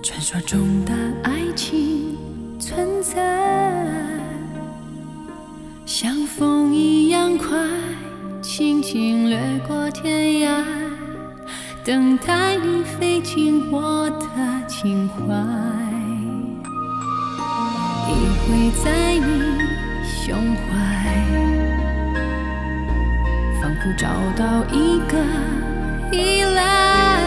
传说中的爱情存在，像风一样快，轻轻掠过天涯，等待你飞进我的情怀，依偎在你胸怀，仿佛找到一个依赖，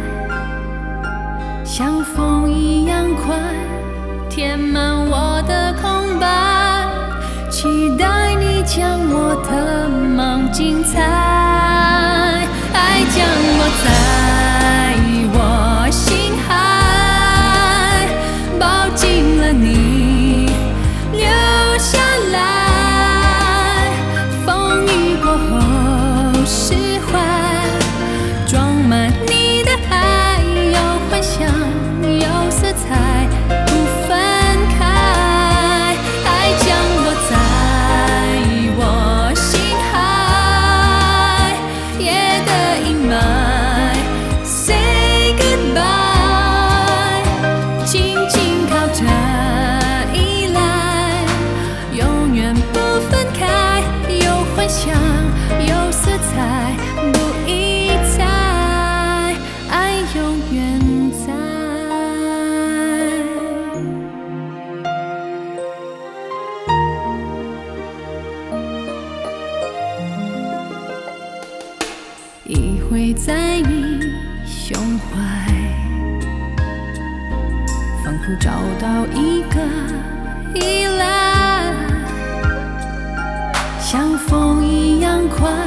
像风一样快，填满我的空白，期待你将我的梦精彩，爱降落在我心海，抱紧了你，留下来，风雨过后释怀，装满你的爱，有幻想，有色彩，不分开，爱降落在我心海，夜的阴霾 Say goodbye， 紧紧靠着依赖，永远不分开，有幻想，有色彩，不一猜，爱永远在。依偎在你胸怀，仿佛找到一个依赖，像风一样快，